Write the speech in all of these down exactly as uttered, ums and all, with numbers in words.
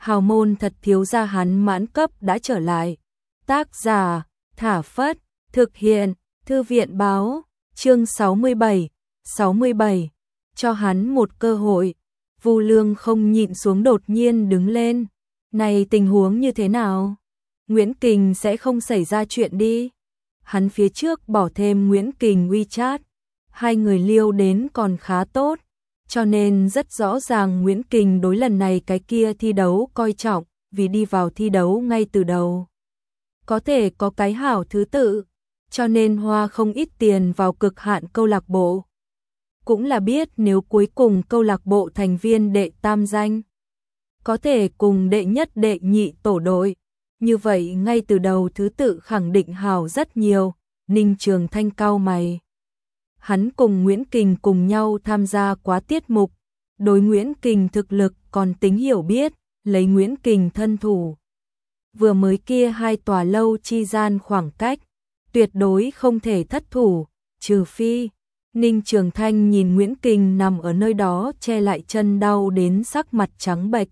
hào môn thật thiếu gia hắn mãn cấp đã trở lại. Tác giả, Thả Phất, thực hiện, Thư viện báo, chương sáu mươi bảy, sáu mươi bảy, cho hắn một cơ hội. Vu Lương không nhịn xuống đột nhiên đứng lên. Này tình huống như thế nào? Nguyễn Kình sẽ không xảy ra chuyện đi. Hắn phía trước bỏ thêm Nguyễn Kình WeChat. Hai người liêu đến còn khá tốt. Cho nên rất rõ ràng Nguyễn Kình đối lần này cái kia thi đấu coi trọng, vì đi vào thi đấu ngay từ đầu. Có thể có cái hảo thứ tự, cho nên hoa không ít tiền vào cực hạn câu lạc bộ. Cũng là biết nếu cuối cùng câu lạc bộ thành viên đệ tam danh, có thể cùng đệ nhất đệ nhị tổ đội. Như vậy ngay từ đầu thứ tự khẳng định hảo rất nhiều. Ninh Trường Thanh cau mày. Hắn cùng Nguyễn Kình cùng nhau tham gia quá tiết mục. Đối Nguyễn Kình thực lực còn tính hiểu biết, lấy Nguyễn Kình thân thủ. Vừa mới kia hai tòa lâu chi gian khoảng cách, tuyệt đối không thể thất thủ, trừ phi. Ninh Trường Thanh nhìn Nguyễn Kình nằm ở nơi đó che lại chân đau đến sắc mặt trắng bệch.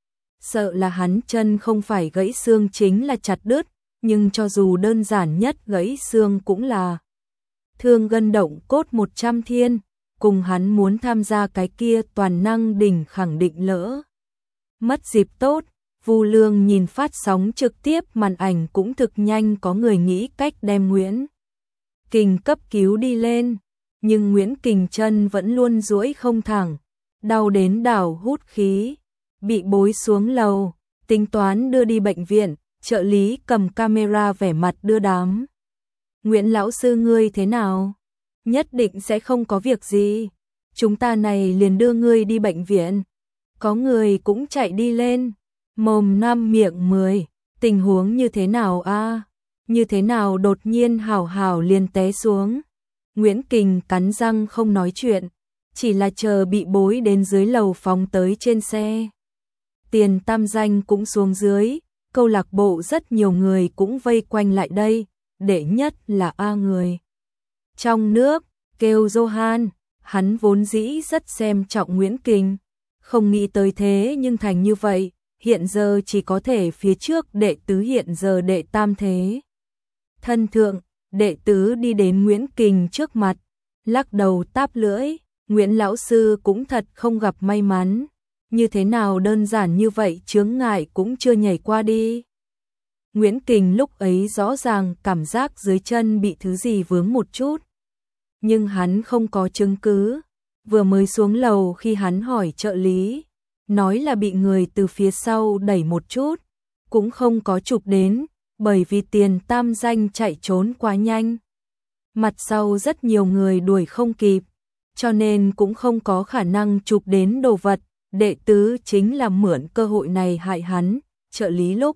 Sợ là hắn chân không phải gãy xương chính là chặt đứt, nhưng cho dù đơn giản nhất gãy xương cũng là thương gân động cốt một trăm thiên, cùng hắn muốn tham gia cái kia toàn năng đỉnh khẳng định lỡ. Mất dịp tốt, Vu Lương nhìn phát sóng trực tiếp màn ảnh cũng thực nhanh có người nghĩ cách đem Nguyễn Kình cấp cứu đi lên, nhưng Nguyễn Kình chân vẫn luôn duỗi không thẳng, đau đến đảo hút khí, bị bối xuống lầu, tính toán đưa đi bệnh viện, trợ lý cầm camera vẻ mặt đưa đám. Nguyễn lão sư ngươi thế nào? Nhất định sẽ không có việc gì. Chúng ta này liền đưa ngươi đi bệnh viện. Có người cũng chạy đi lên. Mồm năm miệng mười. Tình huống như thế nào a? Như thế nào đột nhiên hảo hảo liền té xuống. Nguyễn Kình cắn răng không nói chuyện. Chỉ là chờ bị bối đến dưới lầu phóng tới trên xe. Tiền tam danh cũng xuống dưới. Câu lạc bộ rất nhiều người cũng vây quanh lại đây. Đệ nhất là A người trong nước, kêu Johan, hắn vốn dĩ rất xem trọng Nguyễn Kình, không nghĩ tới thế nhưng thành như vậy, hiện giờ chỉ có thể phía trước đệ tứ hiện giờ đệ tam thế. Thân thượng, đệ tứ đi đến Nguyễn Kình trước mặt, lắc đầu táp lưỡi, Nguyễn lão sư cũng thật không gặp may mắn, như thế nào đơn giản như vậy chướng ngại cũng chưa nhảy qua đi. Nguyễn Kình lúc ấy rõ ràng cảm giác dưới chân bị thứ gì vướng một chút. Nhưng hắn không có chứng cứ. Vừa mới xuống lầu khi hắn hỏi trợ lý, nói là bị người từ phía sau đẩy một chút. Cũng không có chụp đến, bởi vì tiền tam danh chạy trốn quá nhanh. Mặt sau rất nhiều người đuổi không kịp, cho nên cũng không có khả năng chụp đến đồ vật. Đệ tứ chính là mượn cơ hội này hại hắn, trợ lý lúc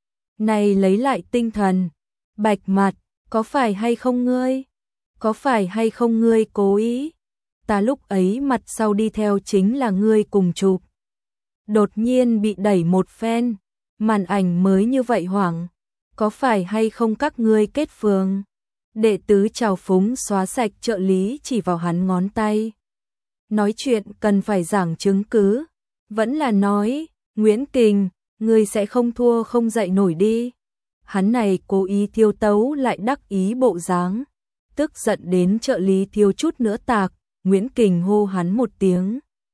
này lấy lại tinh thần, bạch mặt, có phải hay không ngươi? Có phải hay không ngươi cố ý? Ta lúc ấy mặt sau đi theo chính là ngươi cùng chụp. Đột nhiên bị đẩy một phen, màn ảnh mới như vậy hoảng. Có phải hay không các ngươi kết phường? Đệ tứ trào phúng xóa sạch trợ lý chỉ vào hắn ngón tay. Nói chuyện cần phải giảng chứng cứ. Vẫn là nói, Nguyễn Kình, ngươi sẽ không thua không dậy nổi đi. Hắn này cố ý thiêu tấu lại đắc ý bộ dáng. Tức giận đến trợ lý thiêu chút nữa tạc, Nguyễn Kình hô hắn một tiếng.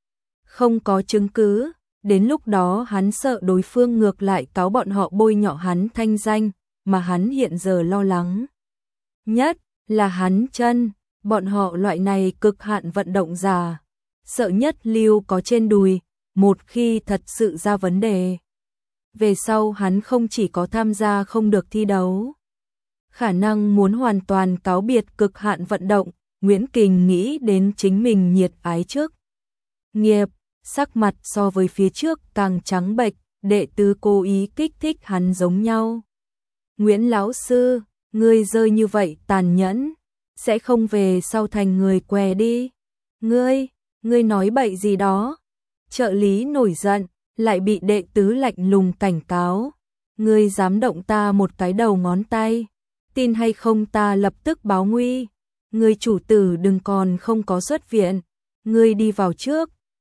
Không có chứng cứ, đến lúc đó hắn sợ đối phương ngược lại cáo bọn họ bôi nhọ hắn thanh danh, mà hắn hiện giờ lo lắng. Nhất là hắn chân, bọn họ loại này cực hạn vận động giả. Sợ nhất lưu có trên đùi, một khi thật sự ra vấn đề. Về sau hắn không chỉ có tham gia không được thi đấu, khả năng muốn hoàn toàn cáo biệt cực hạn vận động. Nguyễn Kình nghĩ đến chính mình nhiệt ái trước nghiệp, sắc mặt so với phía trước càng trắng bệch, đệ tứ cố ý kích thích hắn giống nhau. Nguyễn lão sư, ngươi rơi như vậy tàn nhẫn, sẽ không về sau thành người què đi. Ngươi, ngươi nói bậy gì đó. Trợ lý nổi giận, lại bị đệ tứ lạnh lùng cảnh cáo. Ngươi dám động ta một cái đầu ngón tay, tin hay không ta lập tức báo nguy. Ngươi chủ tử đừng còn không có xuất viện, ngươi đi vào trước,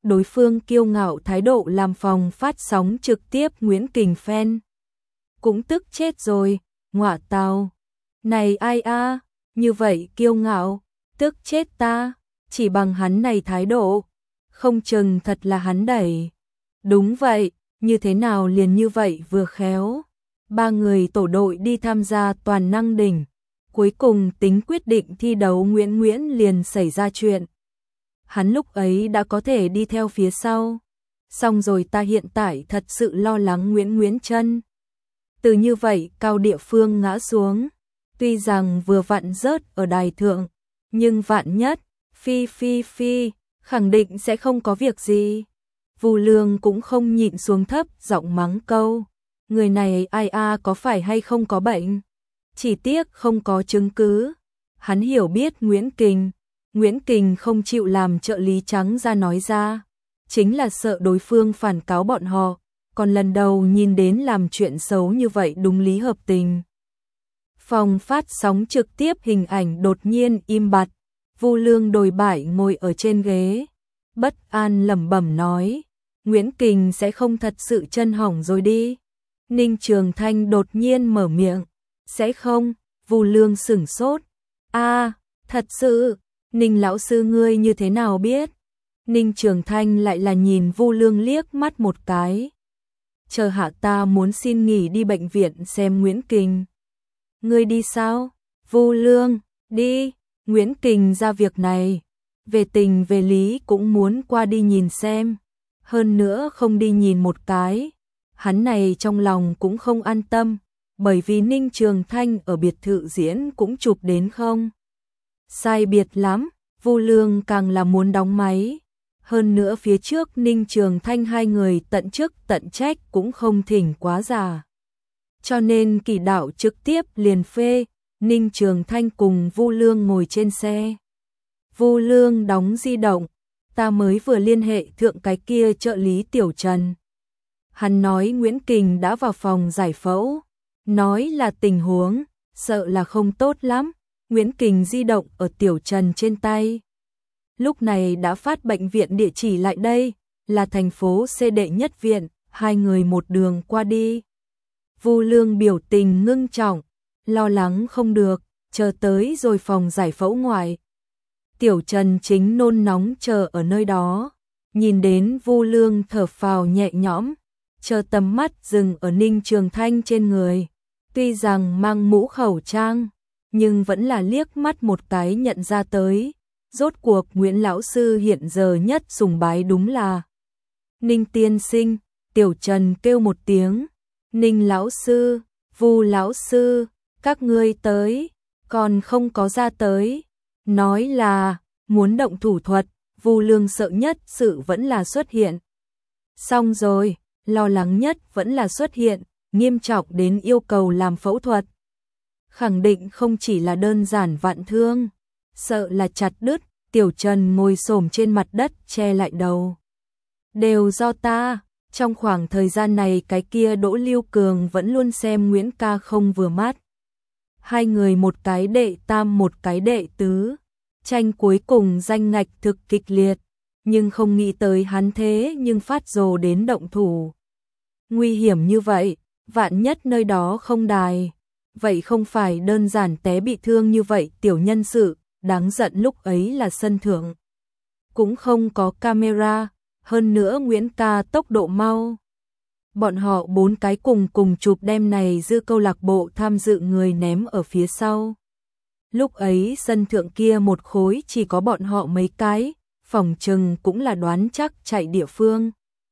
đối phương kiêu ngạo thái độ làm phòng phát sóng trực tiếp Nguyễn Kình fan. Cũng tức chết rồi, ngọa tào. Này ai a, như vậy kiêu ngạo, tức chết ta, chỉ bằng hắn này thái độ, không chừng thật là hắn đẩy. Đúng vậy, như thế nào liền như vậy vừa khéo. Ba người tổ đội đi tham gia toàn năng đỉnh, cuối cùng tính quyết định thi đấu Nguyễn Nguyễn liền xảy ra chuyện. Hắn lúc ấy đã có thể đi theo phía sau. Xong rồi ta hiện tại thật sự lo lắng Nguyễn Nguyễn chân. Từ như vậy cao địa phương ngã xuống. Tuy rằng vừa vặn rớt ở đài thượng, nhưng vạn nhất, phi phi phi, khẳng định sẽ không có việc gì. Vu Lương cũng không nhịn xuống thấp giọng mắng câu. Người này ai a có phải hay không có bệnh? Chỉ tiếc không có chứng cứ. Hắn hiểu biết Nguyễn Kình. Nguyễn Kình không chịu làm trợ lý trắng ra nói ra. Chính là sợ đối phương phản cáo bọn họ. Còn lần đầu nhìn đến làm chuyện xấu như vậy đúng lý hợp tình. Phòng phát sóng trực tiếp hình ảnh đột nhiên im bặt. Vu Lương đồi bại ngồi ở trên ghế. Bất an lẩm bẩm nói. Nguyễn Kình sẽ không thật sự chân hỏng rồi đi. Ninh Trường Thanh đột nhiên mở miệng. Sẽ không, Vu Lương sửng sốt. A, thật sự, Ninh lão sư ngươi như thế nào biết? Ninh Trường Thanh lại là nhìn Vu Lương liếc mắt một cái. Chờ hạ ta muốn xin nghỉ đi bệnh viện xem Nguyễn Kình. Ngươi đi sao? Vu Lương, đi, Nguyễn Kình ra việc này. Về tình về lý cũng muốn qua đi nhìn xem. Hơn nữa không đi nhìn một cái. Hắn này trong lòng cũng không an tâm. Bởi vì Ninh Trường Thanh ở biệt thự diễn cũng chụp đến không. Sai biệt lắm, Vu Lương càng là muốn đóng máy. Hơn nữa phía trước Ninh Trường Thanh hai người tận chức tận trách cũng không thỉnh quá già. Cho nên Kỳ đạo trực tiếp liền phê, Ninh Trường Thanh cùng Vu Lương ngồi trên xe. Vu Lương đóng di động, ta mới vừa liên hệ thượng cái kia trợ lý Tiểu Trần. Hắn nói Nguyễn Kình đã vào phòng giải phẫu, nói là tình huống, sợ là không tốt lắm. Nguyễn Kình di động ở Tiểu Trần trên tay. Lúc này đã phát bệnh viện địa chỉ lại đây, là thành phố C đệ nhất viện, hai người một đường qua đi. Vu Lương biểu tình ngưng trọng, lo lắng không được, chờ tới rồi phòng giải phẫu ngoài. Tiểu Trần chính nôn nóng chờ ở nơi đó, nhìn đến Vu Lương thở phào nhẹ nhõm, chờ tầm mắt dừng ở Ninh Trường Thanh trên người. Tuy rằng mang mũ khẩu trang, nhưng vẫn là liếc mắt một cái nhận ra tới. Rốt cuộc Nguyễn lão sư hiện giờ nhất sùng bái đúng là Ninh tiên sinh. Tiểu Trần kêu một tiếng, Ninh lão sư, Vu lão sư, các ngươi tới, còn không có ra tới. Nói là muốn động thủ thuật, Vu Lương sợ nhất sự vẫn là xuất hiện. Xong rồi, lo lắng nhất vẫn là xuất hiện, nghiêm trọng đến yêu cầu làm phẫu thuật. Khẳng định không chỉ là đơn giản vạn thương, sợ là chặt đứt. Tiểu Trần ngồi xổm trên mặt đất che lại đầu. Đều do ta, trong khoảng thời gian này cái kia Đỗ Lưu Cường vẫn luôn xem Nguyễn ca không vừa mắt. Hai người một cái đệ tam một cái đệ tứ, tranh cuối cùng danh ngạch thực kịch liệt, nhưng không nghĩ tới hắn thế nhưng phát rồ đến động thủ. Nguy hiểm như vậy, vạn nhất nơi đó không đài, vậy không phải đơn giản té bị thương như vậy tiểu nhân sự. Đáng giận lúc ấy là sân thượng, cũng không có camera, hơn nữa Nguyễn ca tốc độ mau. Bọn họ bốn cái cùng cùng chụp đem này dư câu lạc bộ tham dự người ném ở phía sau. Lúc ấy sân thượng kia một khối chỉ có bọn họ mấy cái, phòng trừng cũng là đoán chắc chạy địa phương.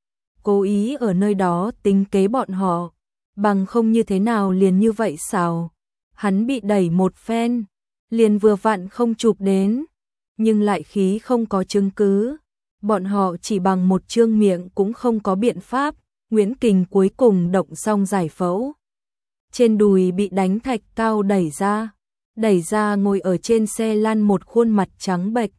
Cố ý ở nơi đó tính kế bọn họ, bằng không như thế nào liền như vậy sao. Hắn bị đẩy một phen. Liền vừa vặn không chụp đến, nhưng lại khí không có chứng cứ. Bọn họ chỉ bằng một trương miệng cũng không có biện pháp. Nguyễn Kình cuối cùng động xong giải phẫu. Trên đùi bị đánh thạch cao đẩy ra, đẩy ra ngồi ở trên xe lăn một khuôn mặt trắng bệch.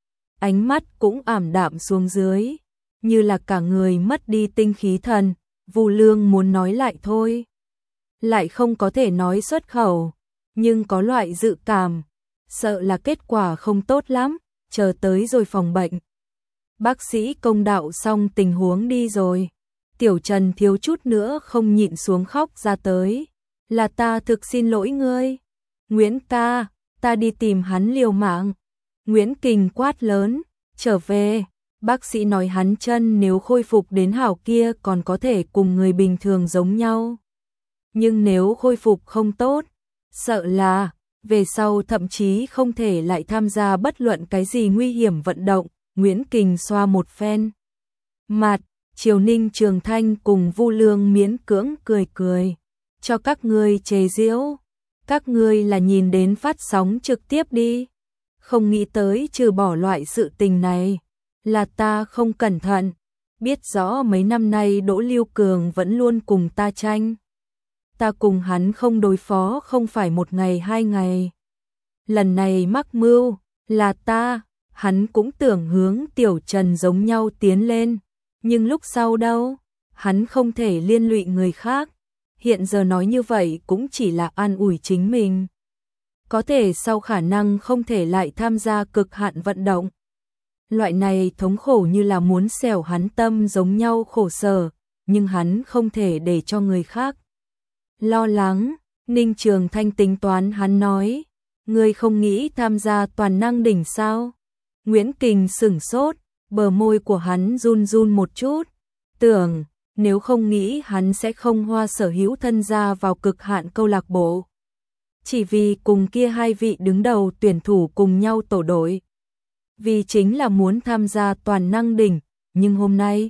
Ánh mắt cũng ảm đạm xuống dưới, như là cả người mất đi tinh khí thần. Vu Lương muốn nói lại thôi, lại không có thể nói xuất khẩu. Nhưng có loại dự cảm, sợ là kết quả không tốt lắm, chờ tới rồi phòng bệnh. Bác sĩ công đạo xong tình huống đi rồi. Tiểu Trần thiếu chút nữa không nhịn xuống khóc ra tới. Là ta thực xin lỗi ngươi. Nguyễn ca, ta đi tìm hắn liều mạng. Nguyễn Kình quát lớn, trở về. Bác sĩ nói hắn chân nếu khôi phục đến hảo kia còn có thể cùng người bình thường giống nhau. Nhưng nếu khôi phục không tốt, sợ là về sau thậm chí không thể lại tham gia bất luận cái gì nguy hiểm vận động. Nguyễn Kình xoa một phen mặt, Triều Ninh Trường Thanh cùng Vu Lương miễn cưỡng cười cười, cho các ngươi chế giễu, các ngươi là nhìn đến phát sóng trực tiếp đi, không nghĩ tới trừ bỏ loại sự tình này, là ta không cẩn thận, biết rõ mấy năm nay Đỗ Lưu Cường vẫn luôn cùng ta tranh. Ta cùng hắn không đối phó không phải một ngày hai ngày. Lần này mắc mưu, là ta, hắn cũng tưởng hướng Tiểu Trần giống nhau tiến lên, nhưng lúc sau đâu, hắn không thể liên lụy người khác, hiện giờ nói như vậy cũng chỉ là an ủi chính mình. Có thể sau khả năng không thể lại tham gia cực hạn vận động. Loại này thống khổ như là muốn xẻo hắn tâm giống nhau khổ sở, nhưng hắn không thể để cho người khác lo lắng. Ninh Trường Thanh tính toán hắn nói, ngươi không nghĩ tham gia toàn năng đỉnh sao? Nguyễn Kình sửng sốt, bờ môi của hắn run run một chút, tưởng nếu không nghĩ hắn sẽ không hoa sở hữu thân gia vào cực hạn câu lạc bộ. Chỉ vì cùng kia hai vị đứng đầu tuyển thủ cùng nhau tổ đội. Vì chính là muốn tham gia toàn năng đỉnh, nhưng hôm nay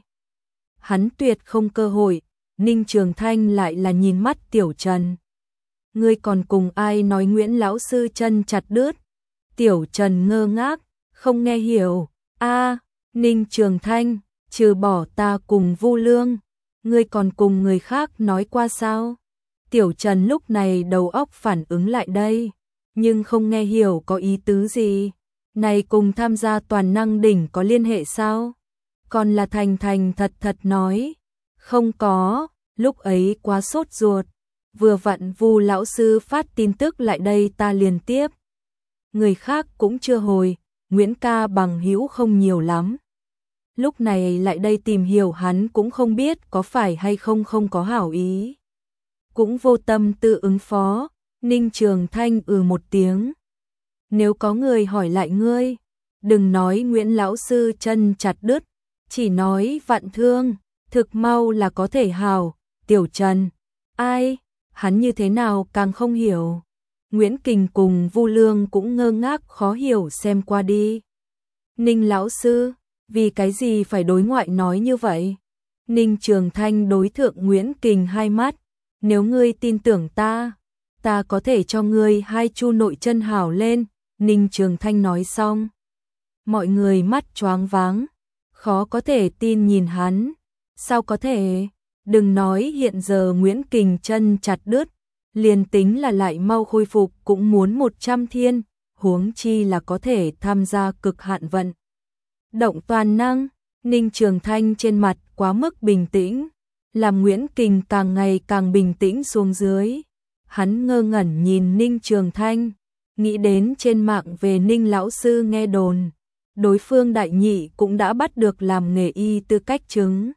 hắn tuyệt không cơ hội. Ninh Trường Thanh lại là nhìn mắt Tiểu Trần. Ngươi còn cùng ai nói Nguyễn lão sư chân chặt đứt? Tiểu Trần ngơ ngác, không nghe hiểu. A, Ninh Trường Thanh, trừ bỏ ta cùng Vu Lương, ngươi còn cùng người khác nói qua sao? Tiểu Trần lúc này đầu óc phản ứng lại đây, nhưng không nghe hiểu có ý tứ gì. Này cùng tham gia toàn năng đỉnh có liên hệ sao? Còn là thành thành thật thật nói. Không có, lúc ấy quá sốt ruột, vừa vặn Vu lão sư phát tin tức lại đây ta liền tiếp. Người khác cũng chưa hồi, Nguyễn ca bằng hữu không nhiều lắm. Lúc này lại đây tìm hiểu hắn cũng không biết có phải hay không không có hảo ý. Cũng vô tâm tự ứng phó, Ninh Trường Thanh ừ một tiếng. Nếu có người hỏi lại ngươi, đừng nói Nguyễn lão sư chân chặt đứt, chỉ nói vạn thương. Thực mau là có thể hào. Tiểu Trần, ai, hắn như thế nào càng không hiểu. Nguyễn Kình cùng Vu Lương cũng ngơ ngác khó hiểu xem qua đi. Ninh lão sư, vì cái gì phải đối ngoại nói như vậy? Ninh Trường Thanh đối thượng Nguyễn Kình hai mắt, nếu ngươi tin tưởng ta, ta có thể cho ngươi hai chu nội chân hào lên. Ninh Trường Thanh nói xong, mọi người mắt choáng váng, khó có thể tin nhìn hắn. Sao có thể? Đừng nói hiện giờ Nguyễn Kình chân chặt đứt, liền tính là lại mau khôi phục cũng muốn một trăm thiên, huống chi là có thể tham gia cực hạn vận động toàn năng. Ninh Trường Thanh trên mặt quá mức bình tĩnh, làm Nguyễn Kình càng ngày càng bình tĩnh xuống dưới. Hắn ngơ ngẩn nhìn Ninh Trường Thanh, nghĩ đến trên mạng về Ninh lão sư nghe đồn, đối phương đại nhị cũng đã bắt được làm nghề y tư cách chứng.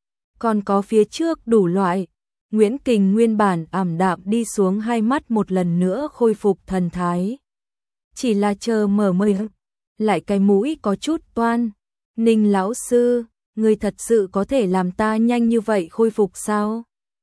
Còn có phía trước đủ loại. Nguyễn Kình nguyên bản ảm đạm đi xuống, hai mắt một lần nữa khôi phục thần thái. Chỉ là chờ mở mây, lại cái mũi có chút toan. Ninh lão sư, người thật sự có thể làm ta nhanh như vậy khôi phục sao?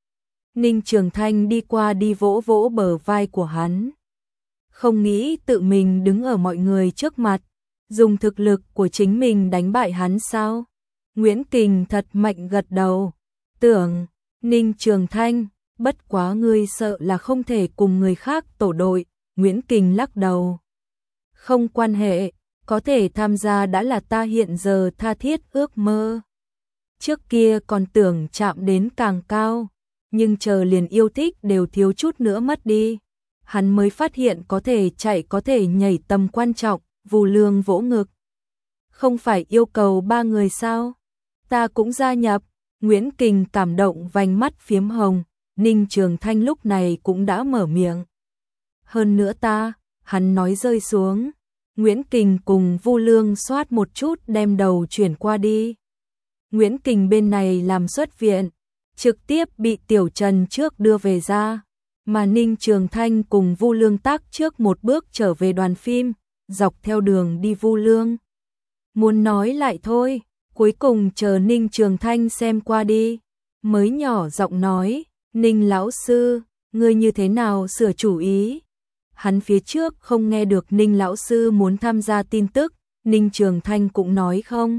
Ninh Trường Thanh đi qua đi vỗ vỗ bờ vai của hắn. Không nghĩ tự mình đứng ở mọi người trước mặt, dùng thực lực của chính mình đánh bại hắn sao? Nguyễn Kình thật mạnh gật đầu. Tưởng, Ninh Trường Thanh, bất quá ngươi sợ là không thể cùng người khác tổ đội. Nguyễn Kình lắc đầu. Không quan hệ, có thể tham gia đã là ta hiện giờ tha thiết ước mơ. Trước kia còn tưởng chạm đến càng cao, nhưng chờ liền yêu thích đều thiếu chút nữa mất đi. Hắn mới phát hiện có thể chạy có thể nhảy tầm quan trọng. Vu Lương vỗ ngực. Không phải yêu cầu ba người sao? Ta cũng gia nhập. Nguyễn Kình cảm động vành mắt phiếm hồng. Ninh Trường Thanh lúc này cũng đã mở miệng. Hơn nữa ta, hắn nói rơi xuống. Nguyễn Kình cùng Vu Lương soát một chút đem đầu chuyển qua đi. Nguyễn Kình bên này làm xuất viện, trực tiếp bị Tiểu Trần trước đưa về ra, mà Ninh Trường Thanh cùng Vu Lương tác trước một bước trở về đoàn phim, dọc theo đường đi Vu Lương muốn nói lại thôi, cuối cùng chờ Ninh Trường Thanh xem qua đi, mới nhỏ giọng nói, Ninh lão sư, ngươi như thế nào sửa chủ ý? Hắn phía trước không nghe được Ninh lão sư muốn tham gia tin tức, Ninh Trường Thanh cũng nói không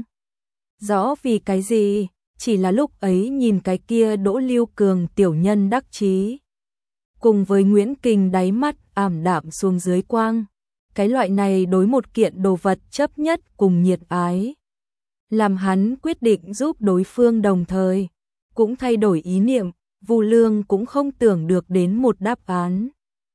rõ vì cái gì, chỉ là lúc ấy nhìn cái kia Đỗ Lưu Cường tiểu nhân đắc chí, cùng với Nguyễn Kình đáy mắt ảm đạm xuống dưới quang, cái loại này đối một kiện đồ vật chấp nhất cùng nhiệt ái, làm hắn quyết định giúp đối phương đồng thời cũng thay đổi ý niệm. Vu Lương cũng không tưởng được đến một đáp án.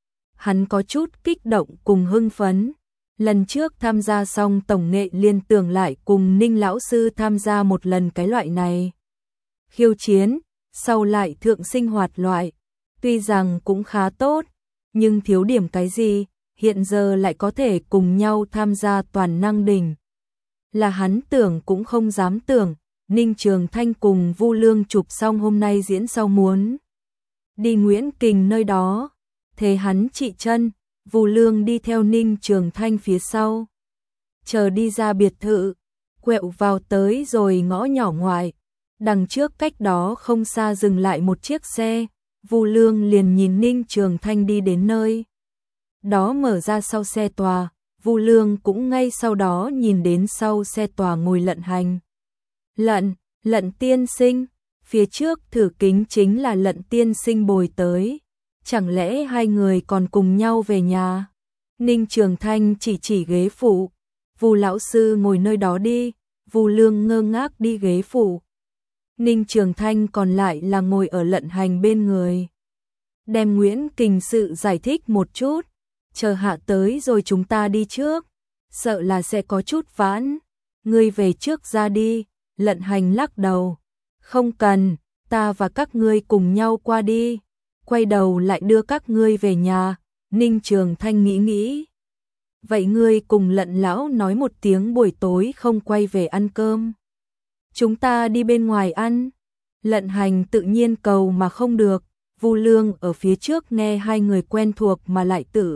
Hắn có chút kích động cùng hưng phấn. Lần trước tham gia xong tổng nghệ liên tưởng lại cùng Ninh lão sư tham gia một lần cái loại này khiêu chiến, sau lại thượng sinh hoạt loại, tuy rằng cũng khá tốt, nhưng thiếu điểm cái gì, hiện giờ lại có thể cùng nhau tham gia toàn năng đỉnh. Là hắn tưởng cũng không dám tưởng. Ninh Trường Thanh cùng Vu Lương chụp xong hôm nay diễn sau muốn đi Nguyễn Kình nơi đó, thế hắn trị chân, Vu Lương đi theo Ninh Trường Thanh phía sau. Chờ đi ra biệt thự, quẹo vào tới rồi ngõ nhỏ ngoài, đằng trước cách đó không xa dừng lại một chiếc xe, Vu Lương liền nhìn Ninh Trường Thanh đi đến nơi đó mở ra sau xe tòa, Vu Lương cũng ngay sau đó nhìn đến sau xe tòa ngồi Lận Hành. Lận, Lận tiên sinh, phía trước thử kính chính là Lận tiên sinh bồi tới, chẳng lẽ hai người còn cùng nhau về nhà? Ninh Trường Thanh chỉ chỉ ghế phụ, Vu lão sư ngồi nơi đó đi, Vu Lương ngơ ngác đi ghế phụ. Ninh Trường Thanh còn lại là ngồi ở Lận Hành bên người. Đem Nguyễn Kình sự giải thích một chút, chờ hạ tới rồi chúng ta đi trước, sợ là sẽ có chút vãn, ngươi về trước ra đi. Lận Hành lắc đầu, không cần, ta và các ngươi cùng nhau qua đi, quay đầu lại đưa các ngươi về nhà. Ninh Trường Thanh nghĩ nghĩ, vậy ngươi cùng Lận lão nói một tiếng buổi tối không quay về ăn cơm, chúng ta đi bên ngoài ăn. Lận Hành tự nhiên cầu mà không được, Vu Lương ở phía trước nghe hai người quen thuộc mà lại tự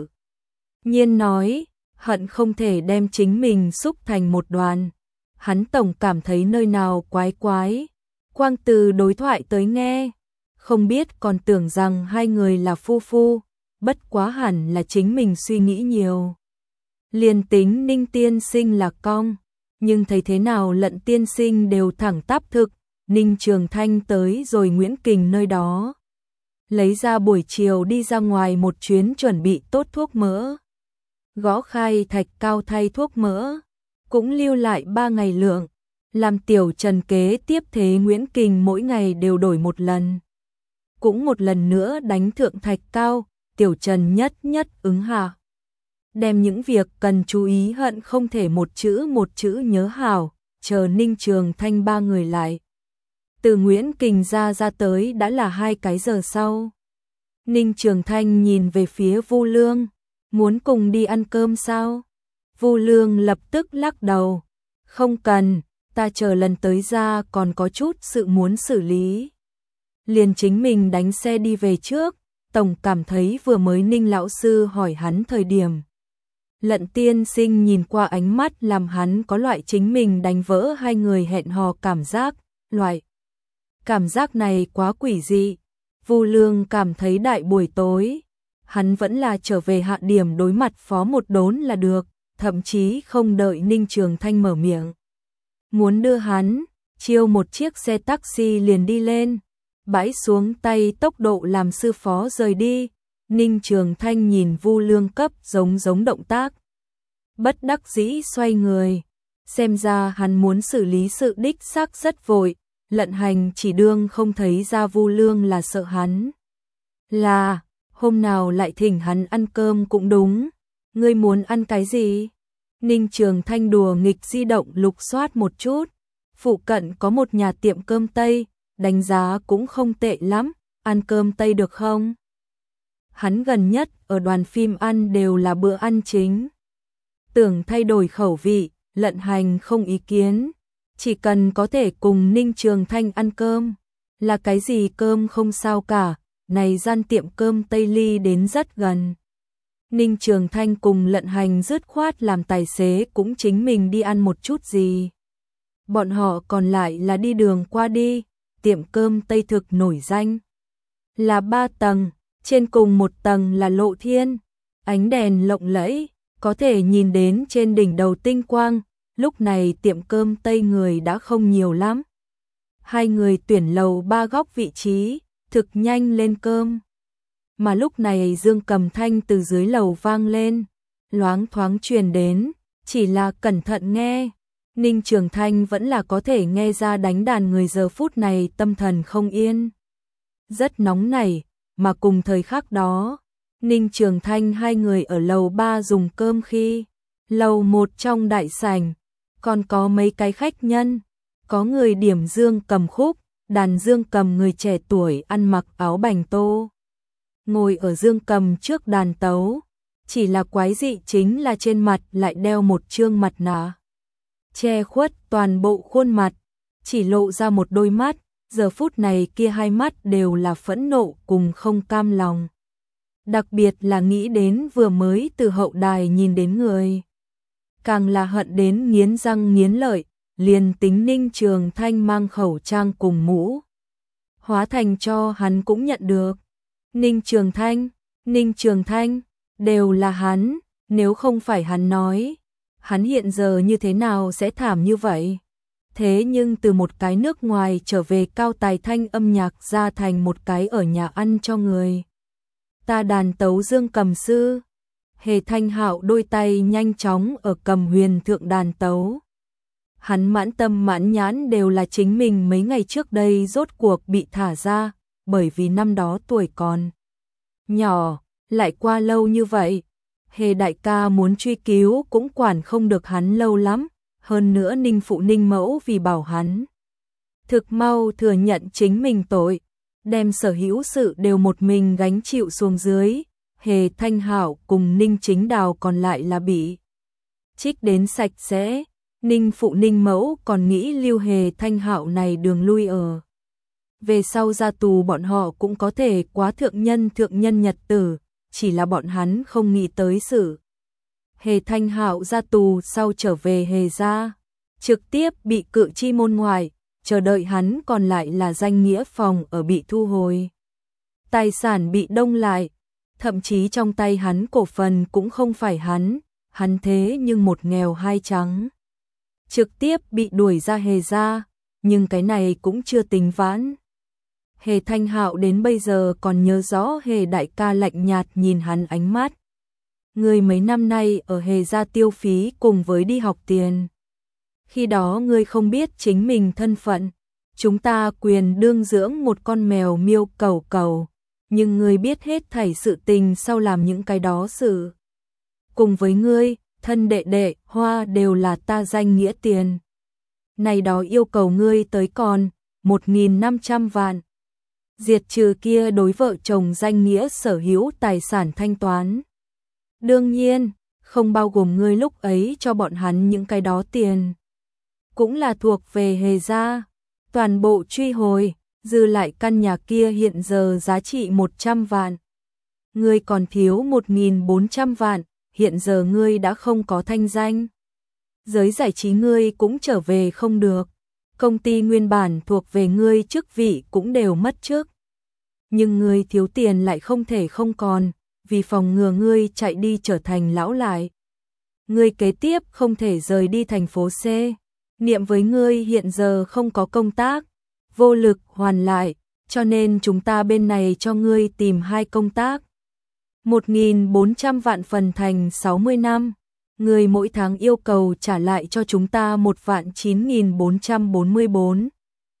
nhiên nói, hận không thể đem chính mình xúc thành một đoàn. Hắn tổng cảm thấy nơi nào quái quái, quang từ đối thoại tới nghe, không biết còn tưởng rằng hai người là phu phu, bất quá hẳn là chính mình suy nghĩ nhiều. Liền tính Ninh tiên sinh là cong, nhưng thấy thế nào Lận tiên sinh đều thẳng tắp thực. Ninh Trường Thanh tới rồi Nguyễn Kình nơi đó, lấy ra buổi chiều đi ra ngoài một chuyến chuẩn bị tốt thuốc mỡ, gõ khai thạch cao thay thuốc mỡ, cũng lưu lại ba ngày lượng, làm Tiểu Trần kế tiếp thế Nguyễn Kình mỗi ngày đều đổi một lần. Cũng một lần nữa đánh thượng thạch cao, Tiểu Trần nhất nhất ứng hạ. Đem những việc cần chú ý hận không thể một chữ một chữ nhớ hảo, chờ Ninh Trường Thanh ba người lại. Từ Nguyễn Kình ra ra tới đã là hai cái giờ sau. Ninh Trường Thanh nhìn về phía Vu Lương, muốn cùng đi ăn cơm sao? Vu Lương lập tức lắc đầu, không cần, ta chờ lần tới ra còn có chút sự muốn xử lý. Liền chính mình đánh xe đi về trước, tổng cảm thấy vừa mới Ninh lão sư hỏi hắn thời điểm. Lận tiên sinh nhìn qua ánh mắt làm hắn có loại chính mình đánh vỡ hai người hẹn hò cảm giác, loại cảm giác này quá quỷ dị. Vu Lương cảm thấy đại buổi tối, hắn vẫn là trở về hạ điểm đối mặt phó một đốn là được, thậm chí không đợi Ninh Trường Thanh mở miệng. Muốn đưa hắn, chiêu một chiếc xe taxi liền đi lên, bãi xuống tay tốc độ làm sư phó rời đi. Ninh Trường Thanh nhìn Vu Lương cấp giống giống động tác, bất đắc dĩ xoay người, xem ra hắn muốn xử lý sự đích xác rất vội. Lận Hành chỉ đương không thấy ra Vu Lương là sợ hắn. Là, hôm nào lại thỉnh hắn ăn cơm cũng đúng, ngươi muốn ăn cái gì? Ninh Trường Thanh đùa nghịch di động lục soát một chút, phụ cận có một nhà tiệm cơm Tây, đánh giá cũng không tệ lắm, ăn cơm Tây được không? Hắn gần nhất ở đoàn phim ăn đều là bữa ăn chính. tưởng thay đổi khẩu vị, Lận Hành không ý kiến, chỉ cần có thể cùng Ninh Trường Thanh ăn cơm, là cái gì cơm không sao cả, này gian tiệm cơm Tây Ly đến rất gần. Ninh Trường Thanh cùng Lận Hành dứt khoát làm tài xế cũng chính mình đi ăn một chút gì. Bọn họ còn lại là đi đường qua đi, tiệm cơm Tây thực nổi danh. Là ba tầng, trên cùng một tầng là lộ thiên, ánh đèn lộng lẫy, có thể nhìn đến trên đỉnh đầu tinh quang, lúc này tiệm cơm Tây người đã không nhiều lắm. Hai người tuyển lầu ba góc vị trí, thực nhanh lên cơm. Mà lúc này dương cầm thanh từ dưới lầu vang lên, loáng thoáng truyền đến, chỉ là cẩn thận nghe. Ninh Trường Thanh vẫn là có thể nghe ra đánh đàn người giờ phút này tâm thần không yên. Rất nóng nảy, mà cùng thời khắc đó, Ninh Trường Thanh hai người ở lầu ba dùng cơm khi, lầu một trong đại sảnh, còn có mấy cái khách nhân, có người điểm dương cầm khúc, đàn dương cầm người trẻ tuổi ăn mặc áo bành tô. Ngồi ở dương cầm trước đàn tấu, chỉ là quái dị chính là trên mặt lại đeo một trương mặt nạ. Che khuất toàn bộ khuôn mặt, chỉ lộ ra một đôi mắt, giờ phút này kia hai mắt đều là phẫn nộ cùng không cam lòng. Đặc biệt là nghĩ đến vừa mới từ hậu đài nhìn đến người. Càng là hận đến nghiến răng nghiến lợi, liền tính Ninh Trường Thanh mang khẩu trang cùng mũ. Hóa thành cho hắn cũng nhận được. Ninh Trường Thanh, Ninh Trường Thanh, đều là hắn, nếu không phải hắn nói, hắn hiện giờ như thế nào sẽ thảm như vậy. Thế nhưng từ một cái nước ngoài trở về cao tài thanh âm nhạc ra thành một cái ở nhà ăn cho người. Ta đàn tấu dương cầm sư, Hề Thanh Hạo đôi tay nhanh chóng ở cầm huyền thượng đàn tấu. Hắn mãn tâm mãn nhãn đều là chính mình mấy ngày trước đây rốt cuộc bị thả ra, bởi vì năm đó tuổi còn nhỏ, lại qua lâu như vậy. Hề đại ca muốn truy cứu cũng quản không được hắn lâu lắm, hơn nữa Ninh phụ Ninh mẫu vì bảo hắn thực mau thừa nhận chính mình tội, đem sở hữu sự đều một mình gánh chịu xuống dưới. Hề Thanh Hạo cùng Ninh Chính Đào còn lại là bị trích đến sạch sẽ. Ninh phụ Ninh mẫu còn nghĩ lưu Hề Thanh Hạo này đường lui ở. Về sau ra tù bọn họ cũng có thể quá thượng nhân thượng nhân nhật tử, chỉ là bọn hắn không nghĩ tới sự. Hề Thanh Hạo ra tù sau trở về Hề gia, trực tiếp bị cự chi môn ngoài, chờ đợi hắn còn lại là danh nghĩa phòng ở bị thu hồi. Tài sản bị đông lại, thậm chí trong tay hắn cổ phần cũng không phải hắn, hắn thế nhưng một nghèo hai trắng. Trực tiếp bị đuổi ra Hề gia, nhưng cái này cũng chưa tính vãn. Hề Thanh Hạo đến bây giờ còn nhớ rõ Hề đại ca lạnh nhạt nhìn hắn ánh mắt. Ngươi mấy năm nay ở Hề gia tiêu phí cùng với đi học tiền. Khi đó ngươi không biết chính mình thân phận, chúng ta quyền đương dưỡng một con mèo miêu cầu cầu, nhưng ngươi biết hết thảy sự tình sau làm những cái đó sự. Cùng với ngươi, thân đệ đệ, hoa đều là ta danh nghĩa tiền. Này đó yêu cầu ngươi tới còn một nghìn năm trăm vạn. Diệt trừ kia đối vợ chồng danh nghĩa sở hữu tài sản thanh toán. Đương nhiên, không bao gồm ngươi lúc ấy cho bọn hắn những cái đó tiền. Cũng là thuộc về Hề gia, toàn bộ truy hồi, dư lại căn nhà kia hiện giờ giá trị một trăm vạn. Ngươi còn thiếu một nghìn bốn trăm vạn, hiện giờ ngươi đã không có thanh danh. Giới giải trí ngươi cũng trở về không được. Công ty nguyên bản thuộc về ngươi chức vị cũng đều mất chức. Nhưng ngươi thiếu tiền lại không thể không còn, vì phòng ngừa ngươi chạy đi trở thành lão lại. Ngươi kế tiếp không thể rời đi thành phố C. Niệm với ngươi hiện giờ không có công tác, vô lực hoàn lại, cho nên chúng ta bên này cho ngươi tìm hai công tác. một nghìn bốn trăm vạn phần thành sáu mươi năm, ngươi mỗi tháng yêu cầu trả lại cho chúng ta một vạn chín nghìn bốn trăm bốn mươi bốn.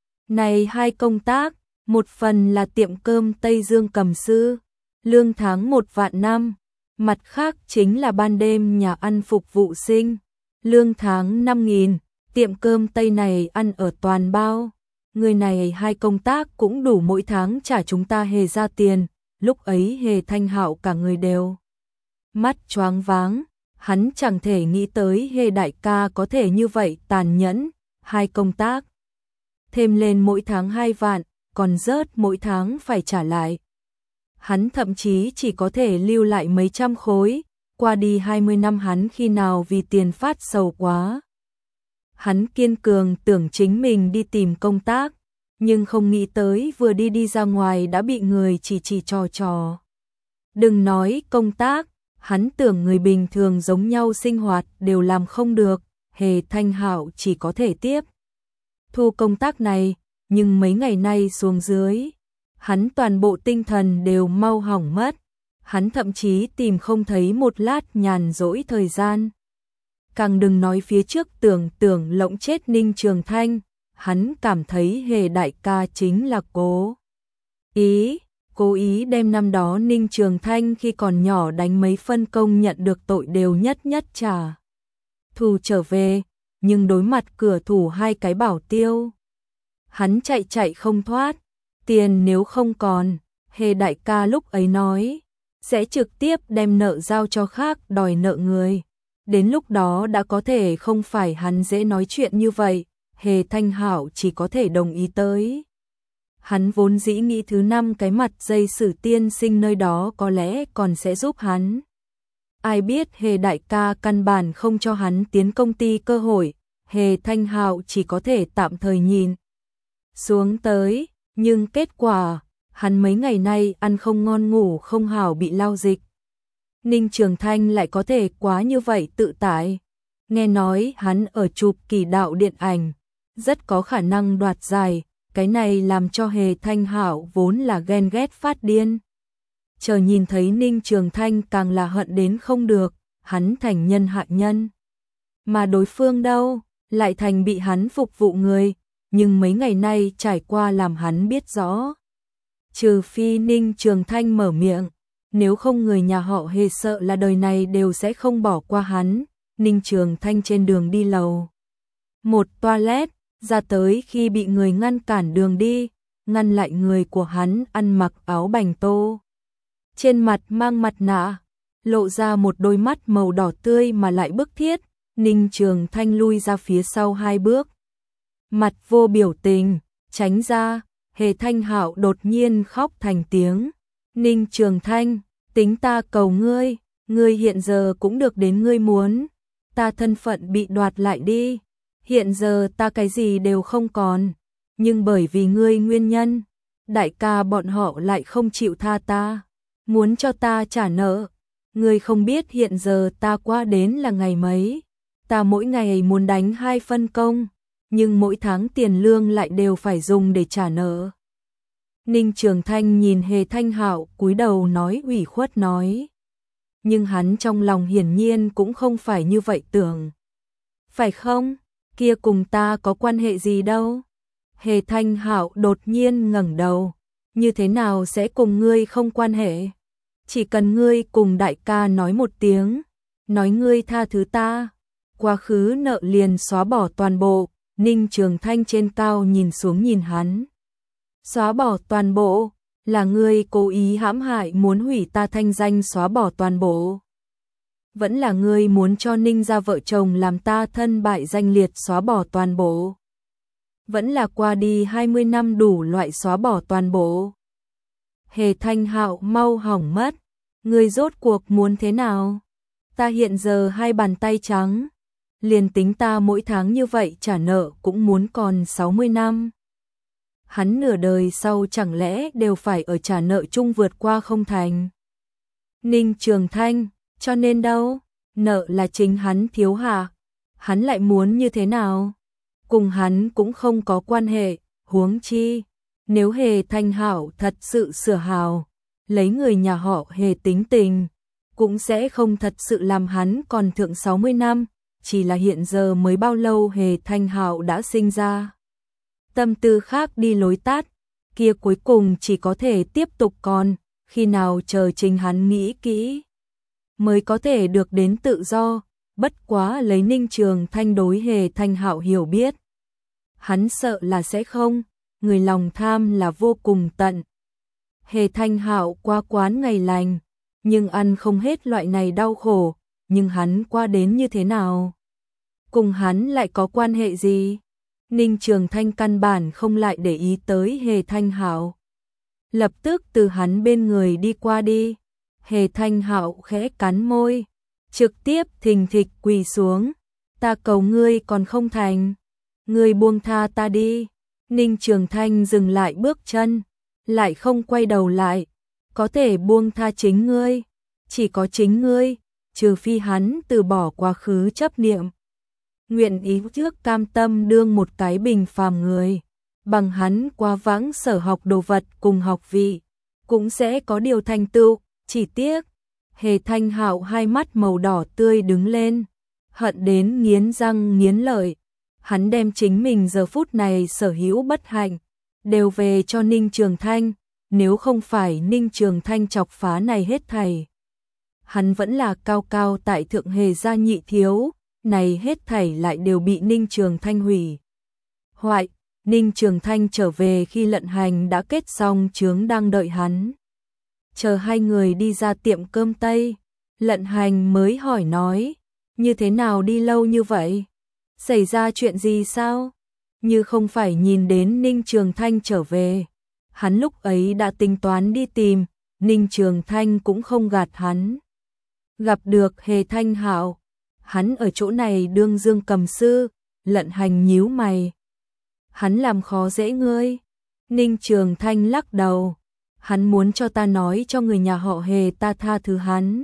Này hai công tác, một phần là tiệm cơm Tây Dương cầm sư, lương tháng một vạn năm, mặt khác chính là ban đêm nhà ăn phục vụ sinh, lương tháng năm nghìn, tiệm cơm Tây này ăn ở toàn bao. Người này hai công tác cũng đủ mỗi tháng trả chúng ta Hề ra tiền. Lúc ấy Hề Thanh Hạo cả người đều mắt choáng váng, Hắn chẳng thể nghĩ tới Hề đại ca có thể như vậy tàn nhẫn, hai công tác. Thêm lên mỗi tháng hai vạn, còn rớt mỗi tháng phải trả lại. Hắn thậm chí chỉ có thể lưu lại mấy trăm khối, qua đi hai mươi năm hắn khi nào vì tiền phát sầu quá. Hắn kiên cường tưởng chính mình đi tìm công tác, nhưng không nghĩ tới vừa đi đi ra ngoài đã bị người chỉ chỉ trò trò. Đừng nói công tác, hắn tưởng người bình thường giống nhau sinh hoạt đều làm không được, Hề Thanh Hạo chỉ có thể tiếp thu công tác này, nhưng mấy ngày nay xuống dưới, hắn toàn bộ tinh thần đều mau hỏng mất, hắn thậm chí tìm không thấy một lát nhàn rỗi thời gian. Càng đừng nói phía trước tưởng tưởng lộng chết Ninh Trường Thanh, hắn cảm thấy Hề đại ca chính là cố ý, cố ý đem năm đó Ninh Trường Thanh khi còn nhỏ đánh mấy phân công nhận được tội đều nhất nhất trả thù trở về, nhưng đối mặt cửa thủ hai cái bảo tiêu, hắn chạy chạy không thoát, tiền nếu không còn, Hề đại ca lúc ấy nói, sẽ trực tiếp đem nợ giao cho khác đòi nợ người. Đến lúc đó đã có thể không phải hắn dễ nói chuyện như vậy, Hề Thanh Hạo chỉ có thể đồng ý tới. Hắn vốn dĩ nghĩ thứ năm cái mặt dây Sử tiên sinh nơi đó có lẽ còn sẽ giúp hắn. Ai biết Hề đại ca căn bản không cho hắn tiến công ty cơ hội, Hề Thanh Hạo chỉ có thể tạm thời nhìn xuống tới, nhưng kết quả, hắn mấy ngày nay ăn không ngon ngủ không hảo bị lao dịch. Ninh Trường Thanh lại có thể quá như vậy tự tại. Nghe nói hắn ở chụp kỳ đạo điện ảnh, rất có khả năng đoạt giải, cái này làm cho Hề Thanh Hạo vốn là ghen ghét phát điên. Chờ nhìn thấy Ninh Trường Thanh càng là hận đến không được, hắn thành nhân hạ nhân. Mà đối phương đâu, lại thành bị hắn phục vụ người, nhưng mấy ngày nay trải qua làm hắn biết rõ. Trừ phi Ninh Trường Thanh mở miệng, nếu không người nhà họ Hề sợ là đời này đều sẽ không bỏ qua hắn. Ninh Trường Thanh trên đường đi lầu một toilet, ra tới khi bị người ngăn cản đường đi, ngăn lại người của hắn ăn mặc áo bành tô. Trên mặt mang mặt nạ, lộ ra một đôi mắt màu đỏ tươi mà lại bức thiết, Ninh Trường Thanh lui ra phía sau hai bước. Mặt vô biểu tình, tránh ra, Hề Thanh Hạo đột nhiên khóc thành tiếng. Ninh Trường Thanh, tính ta cầu ngươi, ngươi hiện giờ cũng được đến ngươi muốn, ta thân phận bị đoạt lại đi, hiện giờ ta cái gì đều không còn, nhưng bởi vì ngươi nguyên nhân, đại ca bọn họ lại không chịu tha ta, muốn cho ta trả nợ, ngươi không biết hiện giờ ta qua đến là ngày mấy, ta mỗi ngày muốn đánh hai phân công, nhưng mỗi tháng tiền lương lại đều phải dùng để trả nợ. Ninh Trường Thanh nhìn Hề Thanh Hạo cúi đầu nói ủy khuất nói. Nhưng hắn trong lòng hiển nhiên cũng không phải như vậy tưởng. Phải không? Kia cùng ta có quan hệ gì đâu? Hề Thanh Hạo đột nhiên ngẩng đầu. Như thế nào sẽ cùng ngươi không quan hệ? Chỉ cần ngươi cùng đại ca nói một tiếng. Nói ngươi tha thứ ta. Quá khứ nợ liền xóa bỏ toàn bộ. Ninh Trường Thanh trên cao nhìn xuống nhìn hắn. Xóa bỏ toàn bộ, là ngươi cố ý hãm hại muốn hủy ta thanh danh xóa bỏ toàn bộ. Vẫn là ngươi muốn cho Ninh gia vợ chồng làm ta thân bại danh liệt xóa bỏ toàn bộ. Vẫn là qua đi hai mươi năm đủ loại xóa bỏ toàn bộ. Hề Thanh Hạo mau hỏng mất, ngươi rốt cuộc muốn thế nào? Ta hiện giờ hai bàn tay trắng, liền tính ta mỗi tháng như vậy trả nợ cũng muốn còn sáu mươi năm. Hắn nửa đời sau chẳng lẽ đều phải ở trả nợ chung vượt qua không thành. Ninh Trường Thanh, cho nên đâu, nợ là chính hắn thiếu hả? Hắn lại muốn như thế nào? Cùng hắn cũng không có quan hệ, huống chi. Nếu Hề Thanh Hạo thật sự sửa hào, lấy người nhà họ Hề tính tình, cũng sẽ không thật sự làm hắn còn thượng sáu mươi năm, chỉ là hiện giờ mới bao lâu Hề Thanh Hạo đã sinh ra. Tâm tư khác đi lối tắt, kia cuối cùng chỉ có thể tiếp tục còn, khi nào chờ chính hắn nghĩ kỹ, mới có thể được đến tự do, bất quá lấy Ninh Trường Thanh đối Hề Thanh Hạo hiểu biết. Hắn sợ là sẽ không, người lòng tham là vô cùng tận. Hề Thanh Hạo qua quán ngày lành, nhưng ăn không hết loại này đau khổ, nhưng hắn qua đến như thế nào? Cùng hắn lại có quan hệ gì? Ninh Trường Thanh căn bản không lại để ý tới Hề Thanh Hạo. Lập tức từ hắn bên người đi qua đi. Hề Thanh Hạo khẽ cắn môi, trực tiếp thình thịch quỳ xuống. Ta cầu ngươi còn không thành, ngươi buông tha ta đi. Ninh Trường Thanh dừng lại bước chân, lại không quay đầu lại. Có thể buông tha chính ngươi, chỉ có chính ngươi, trừ phi hắn từ bỏ quá khứ chấp niệm. Nguyện ý trước cam tâm đương một cái bình phàm người, bằng hắn quá vãng sở học đồ vật cùng học vị, cũng sẽ có điều thành tựu, chỉ tiếc. Hề Thanh Hạo hai mắt màu đỏ tươi đứng lên, hận đến nghiến răng nghiến lợi. Hắn đem chính mình giờ phút này sở hữu bất hạnh đều về cho Ninh Trường Thanh, nếu không phải Ninh Trường Thanh chọc phá này hết thảy, hắn vẫn là cao cao tại thượng Hề gia nhị thiếu, này hết thảy lại đều bị Ninh Trường Thanh hủy hoại. Ninh Trường Thanh trở về khi Lận Hành đã kết xong chướng đang đợi hắn. Chờ hai người đi ra tiệm cơm Tây, Lận Hành mới hỏi nói, như thế nào đi lâu như vậy? Xảy ra chuyện gì sao? Như không phải nhìn đến Ninh Trường Thanh trở về. Hắn lúc ấy đã tính toán đi tìm, Ninh Trường Thanh cũng không gạt hắn. Gặp được Hề Thanh Hạo, hắn ở chỗ này đương dương cầm sư. Lận Hành nhíu mày. Hắn làm khó dễ ngươi. Ninh Trường Thanh lắc đầu. Hắn muốn cho ta nói cho người nhà họ Hề ta tha thứ hắn.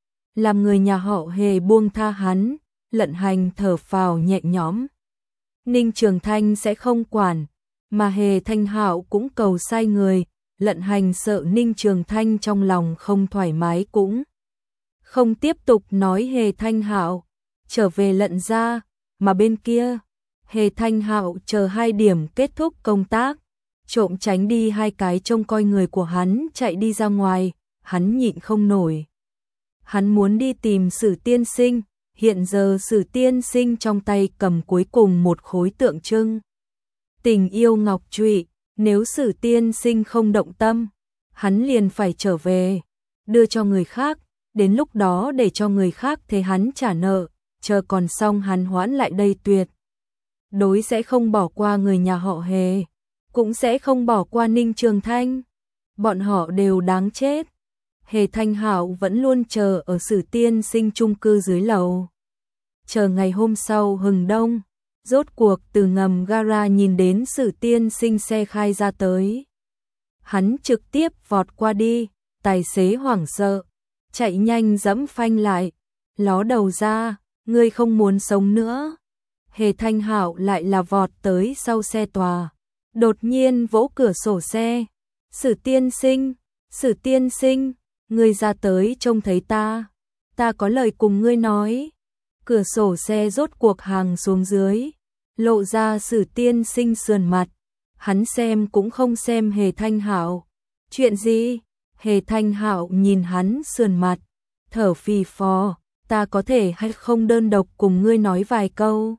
Làm người nhà họ Hề buông tha hắn. Lận Hành thở phào nhẹ nhõm. Ninh Trường Thanh sẽ không quản, mà Hề Thanh Hạo cũng cầu sai người. Lận Hành sợ Ninh Trường Thanh trong lòng không thoải mái cũng không tiếp tục nói Hề Thanh Hạo trở về Lận gia, mà bên kia Hề Thanh Hạo chờ hai điểm kết thúc công tác, trộm tránh đi hai cái trông coi người của hắn chạy đi ra ngoài. Hắn nhịn không nổi, hắn muốn đi tìm Sử tiên sinh. Hiện giờ Sử tiên sinh trong tay cầm cuối cùng một khối tượng trưng tình yêu ngọc trụy, nếu Sử tiên sinh không động tâm, hắn liền phải trở về, đưa cho người khác, đến lúc đó để cho người khác thế hắn trả nợ, chờ còn xong hắn hoãn lại đây tuyệt đối sẽ không bỏ qua người nhà họ Hề, cũng sẽ không bỏ qua Ninh Trường Thanh. Bọn họ đều đáng chết. Hề Thanh Hạo vẫn luôn chờ ở Sử tiên sinh chung cư dưới lầu. Chờ ngày hôm sau hừng đông, rốt cuộc từ ngầm gara nhìn đến Sử tiên sinh xe khai ra tới. Hắn trực tiếp vọt qua đi, tài xế hoảng sợ, chạy nhanh giẫm phanh lại, ló đầu ra, ngươi không muốn sống nữa. Hề Thanh Hạo lại là vọt tới sau xe tòa, đột nhiên vỗ cửa sổ xe. Sử tiên sinh, Sử tiên sinh, ngươi ra tới trông thấy ta, ta có lời cùng ngươi nói. Cửa sổ xe rốt cuộc hàng xuống dưới, lộ ra Sử tiên sinh sườn mặt. Hắn xem cũng không xem Hề Thanh Hạo. Chuyện gì? Hề Thanh Hạo nhìn hắn sườn mặt, thở phì phò, ta có thể hay không đơn độc cùng ngươi nói vài câu?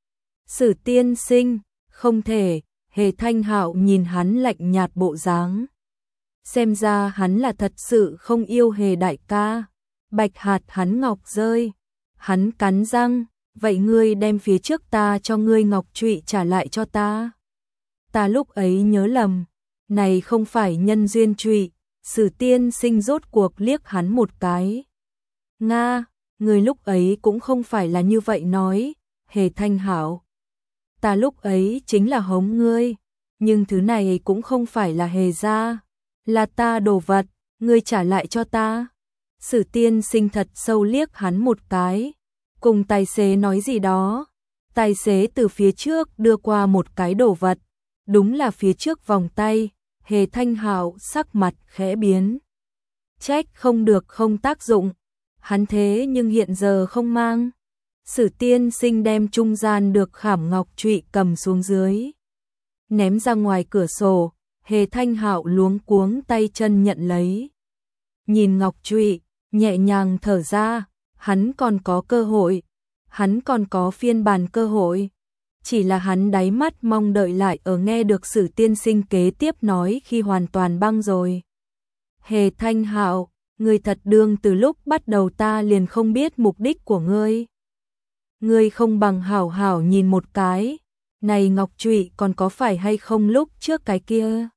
Sử tiên sinh, không thể. Hề Thanh Hạo nhìn hắn lạnh nhạt bộ dáng, xem ra hắn là thật sự không yêu Hề đại ca. Bạch hạt hắn ngọc rơi, hắn cắn răng, vậy ngươi đem phía trước ta cho ngươi ngọc trụy trả lại cho ta. Ta lúc ấy nhớ lầm, này không phải nhân duyên trụy. Sử tiên sinh rốt cuộc liếc hắn một cái. Nga, ngươi lúc ấy cũng không phải là như vậy nói. Hề Thanh Hạo, ta lúc ấy chính là hống ngươi, nhưng thứ này cũng không phải là Hề gia, là ta đồ vật, ngươi trả lại cho ta. Sử tiên sinh thật sâu liếc hắn một cái, cùng tài xế nói gì đó. Tài xế từ phía trước đưa qua một cái đồ vật, đúng là phía trước vòng tay. Hề Thanh Hạo sắc mặt khẽ biến, trách không được không tác dụng, hắn thế nhưng hiện giờ không mang. Sử tiên sinh đem trung gian được khảm ngọc trụy cầm xuống dưới, ném ra ngoài cửa sổ. Hề Thanh Hạo luống cuống tay chân nhận lấy, nhìn ngọc trụy, nhẹ nhàng thở ra. Hắn còn có cơ hội, hắn còn có phiên bản cơ hội. Chỉ là hắn đáy mắt mong đợi lại ở nghe được Sử tiên sinh kế tiếp nói khi hoàn toàn băng rồi. Hề Thanh Hạo, Ngươi thật đương từ lúc bắt đầu ta liền không biết mục đích của ngươi. Ngươi không bằng hảo hảo nhìn một cái, này ngọc trụy còn có phải hay không lúc trước cái kia.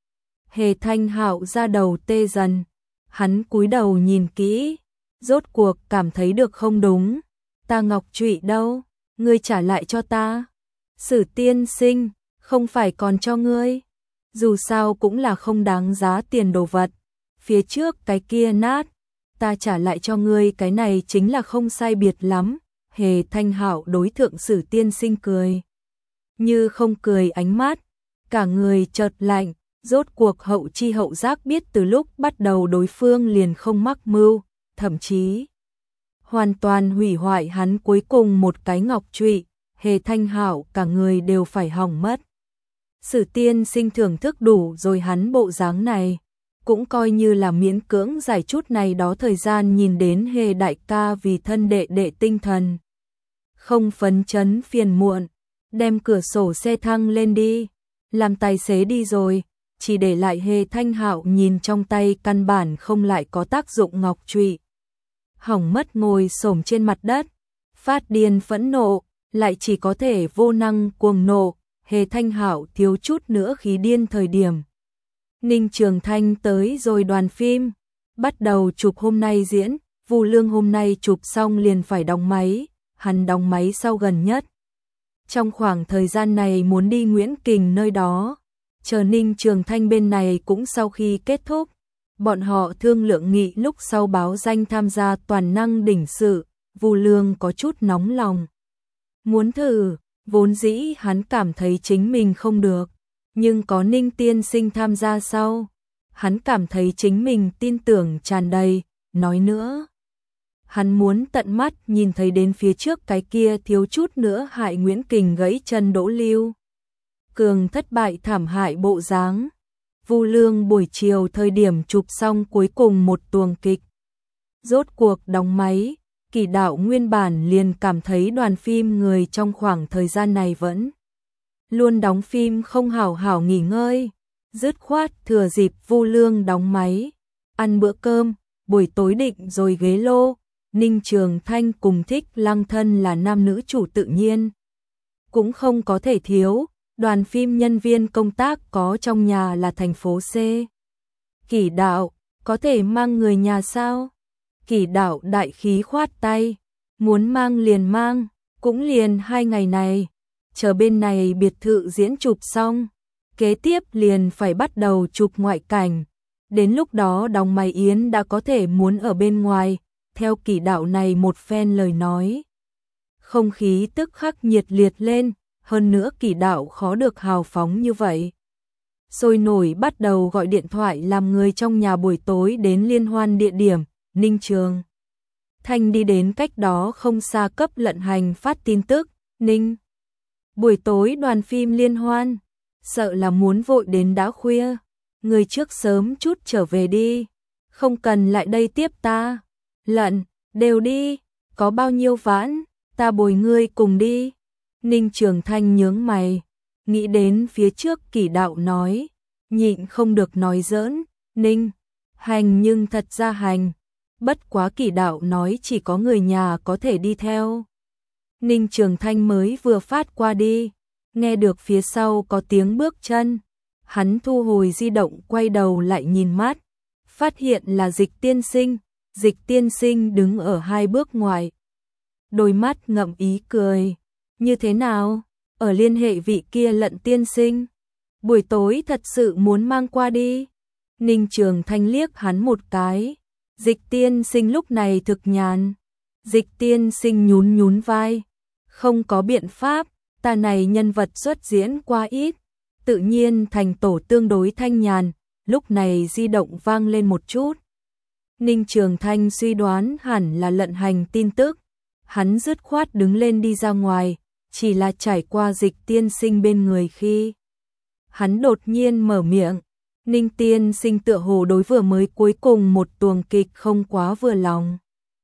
Hề Thanh Hạo ra đầu tê dần, hắn cúi đầu nhìn kỹ, rốt cuộc cảm thấy được không đúng. Ta ngọc trụy đâu, ngươi trả lại cho ta. Sử tiên sinh, không phải còn cho ngươi. Dù sao cũng là không đáng giá tiền đồ vật. Phía trước cái kia nát, ta trả lại cho ngươi, cái này chính là không sai biệt lắm. Hề Thanh Hạo đối thượng Sử tiên sinh cười. Như không cười ánh mắt, cả người chợt lạnh, rốt cuộc hậu chi hậu giác biết từ lúc bắt đầu đối phương liền không mắc mưu, thậm chí hoàn toàn hủy hoại hắn cuối cùng một cái ngọc trụy. Hề Thanh Hạo cả người đều phải hỏng mất. Sử tiên sinh thưởng thức đủ rồi, hắn bộ dáng này cũng coi như là miễn cưỡng giải chút này đó thời gian, nhìn đến Hề đại ca vì thân đệ đệ tinh thần không phấn chấn phiền muộn, đem cửa sổ xe thăng lên đi, làm tài xế đi rồi, chỉ để lại Hề Thanh Hạo nhìn trong tay căn bản không lại có tác dụng ngọc trụy. Hỏng mất ngồi xổm trên mặt đất, phát điên phẫn nộ, lại chỉ có thể vô năng cuồng nộ. Hề Thanh Hạo thiếu chút nữa khí điên thời điểm. Ninh Trường Thanh tới rồi, đoàn phim bắt đầu chụp hôm nay diễn, Vu Lương hôm nay chụp xong liền phải đóng máy, hắn đóng máy sau gần nhất. Trong khoảng thời gian này muốn đi Nguyễn Kình nơi đó, chờ Ninh Trường Thanh bên này cũng sau khi kết thúc, bọn họ thương lượng nghị lúc sau báo danh tham gia toàn năng đỉnh sự. Vu Lương có chút nóng lòng, muốn thử, vốn dĩ hắn cảm thấy chính mình không được, nhưng có Ninh tiên sinh tham gia sau, hắn cảm thấy chính mình tin tưởng tràn đầy. Nói nữa, hắn muốn tận mắt nhìn thấy đến phía trước cái kia thiếu chút nữa hại Nguyễn Kình gãy chân Đỗ Lưu Cường thất bại thảm hại bộ dáng. Vu Lương buổi chiều thời điểm chụp xong cuối cùng một tuồng kịch, rốt cuộc đóng máy. Kỷ Đạo nguyên bản liền cảm thấy đoàn phim người trong khoảng thời gian này vẫn luôn đóng phim không hảo hảo nghỉ ngơi, dứt khoát thừa dịp Vu Lương đóng máy, ăn bữa cơm, buổi tối định rồi ghế lô. Ninh Trường Thanh cùng Thích Lăng thân là nam nữ chủ tự nhiên cũng không có thể thiếu, đoàn phim nhân viên công tác có trong nhà là thành phố C. Kỷ Đạo, có thể mang người nhà sao? Kỷ Đạo đại khí khoát tay, muốn mang liền mang, cũng liền hai ngày này, chờ bên này biệt thự diễn chụp xong, kế tiếp liền phải bắt đầu chụp ngoại cảnh, đến lúc đó đóng máy yến đã có thể muốn ở bên ngoài. Theo Kỷ Đạo này một phen lời nói, không khí tức khắc nhiệt liệt lên, hơn nữa Kỷ Đạo khó được hào phóng như vậy. Sôi nổi bắt đầu gọi điện thoại làm người trong nhà buổi tối đến liên hoan địa điểm. Ninh Trường Thanh đi đến cách đó không xa cấp lận hành phát tin tức, Ninh, buổi tối đoàn phim liên hoan, sợ là muốn vội đến đã khuya, người trước sớm chút trở về đi, không cần lại đây tiếp ta. Lận, đều đi, có bao nhiêu vãn, ta bồi ngươi cùng đi. Ninh Trường Thanh nhướng mày, nghĩ đến phía trước Kỷ Đạo nói, nhịn không được nói giỡn. Ninh, hành nhưng thật ra hành, bất quá Kỷ Đạo nói chỉ có người nhà có thể đi theo. Ninh Trường Thanh mới vừa phát qua đi, nghe được phía sau có tiếng bước chân, hắn thu hồi di động quay đầu lại nhìn mắt, phát hiện là Dịch tiên sinh. Dịch tiên sinh đứng ở hai bước ngoài, đôi mắt ngậm ý cười. Như thế nào? Ở liên hệ vị kia Lận tiên sinh, buổi tối thật sự muốn mang qua đi. Ninh Trường Thanh liếc hắn một cái. Dịch tiên sinh lúc này thực nhàn. Dịch tiên sinh nhún nhún vai, không có biện pháp, ta này nhân vật xuất diễn qua ít, tự nhiên thành tổ tương đối thanh nhàn. Lúc này di động vang lên một chút, Ninh Trường Thanh suy đoán hẳn là Lận hành tin tức, hắn dứt khoát đứng lên đi ra ngoài, chỉ là trải qua Dịch tiên sinh bên người khi hắn đột nhiên mở miệng. Ninh tiên sinh tựa hồ đối vừa mới cuối cùng một tuồng kịch không quá vừa lòng.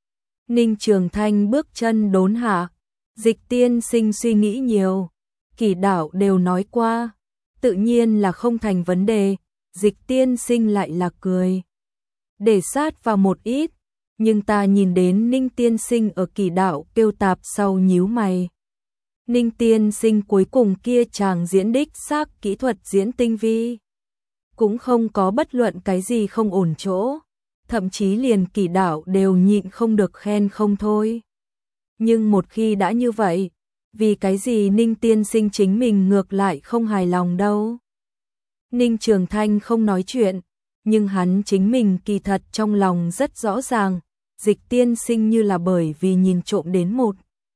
Ninh Trường Thanh bước chân đốn hạ, Dịch tiên sinh suy nghĩ nhiều, Kỷ Đạo đều nói qua, tự nhiên là không thành vấn đề. Dịch tiên sinh lại là cười, để sát vào một ít, nhưng ta nhìn đến Ninh tiên sinh ở Kỳ đạo kêu tạp sau nhíu mày. Ninh tiên sinh cuối cùng kia chàng diễn đích xác kỹ thuật diễn tinh vi, cũng không có bất luận cái gì không ổn chỗ, thậm chí liền Kỳ đạo đều nhịn không được khen không thôi. Nhưng một khi đã như vậy, vì cái gì Ninh tiên sinh chính mình ngược lại không hài lòng đâu? Ninh Trường Thanh không nói chuyện, nhưng hắn chính mình kỳ thật trong lòng rất rõ ràng, Dịch tiên sinh như là bởi vì nhìn trộm đến một